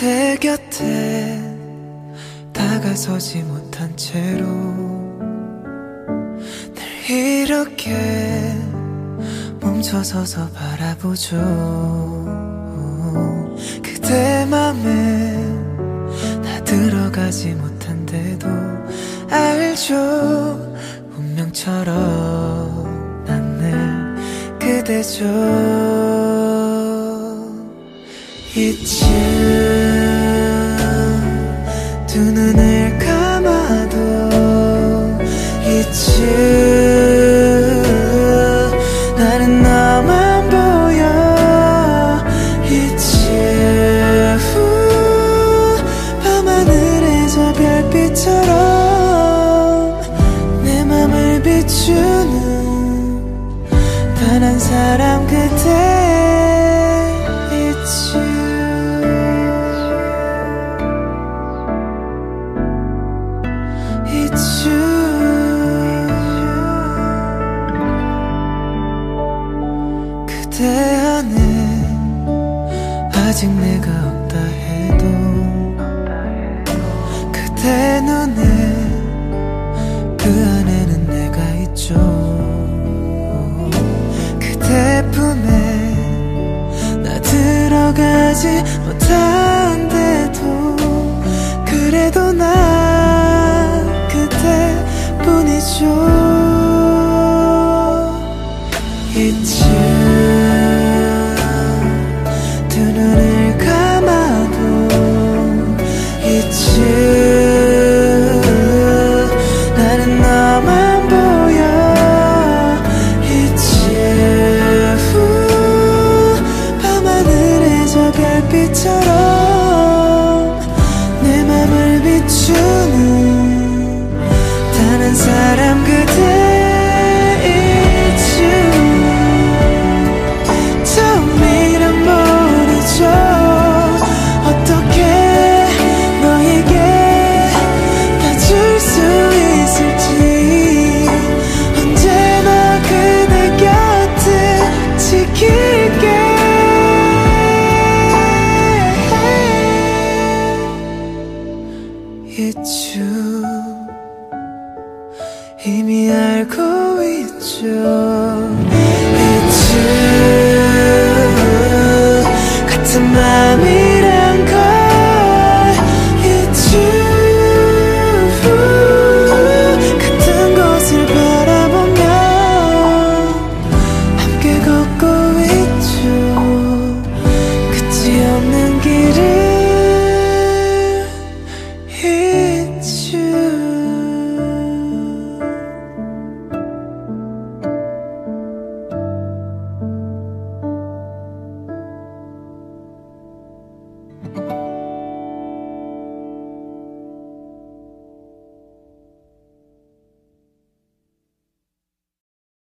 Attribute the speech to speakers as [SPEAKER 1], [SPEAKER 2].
[SPEAKER 1] 그대 곁에 다가서지 못한 채로 늘 이렇게 멈춰서서 바라보죠. 그대 맘에 나 들어가지 못한데도 알죠. 운명처럼 난 늘 그대죠. 이쯤 두 눈을 감아도 이쯤 나는 너만 보여. 이쯤 밤하늘의 저 별빛처럼 내 맘을 비추는 단 한 사람 그대. 그대 안에 아직 내가 없다 해도 그대 눈에 그 안에는 내가 있죠. 그대 품에 나 들어가지 못한데도 그래도 난 그대뿐이죠. 이쯤 두 눈을 감아도 이쯤 나는 너만 보여. 이쯤 밤하늘의 저 별빛처럼 내 맘을 비추는 단 한 사람 그대. 이쯤 이미 알고 있죠. 이쯤 같은 맘이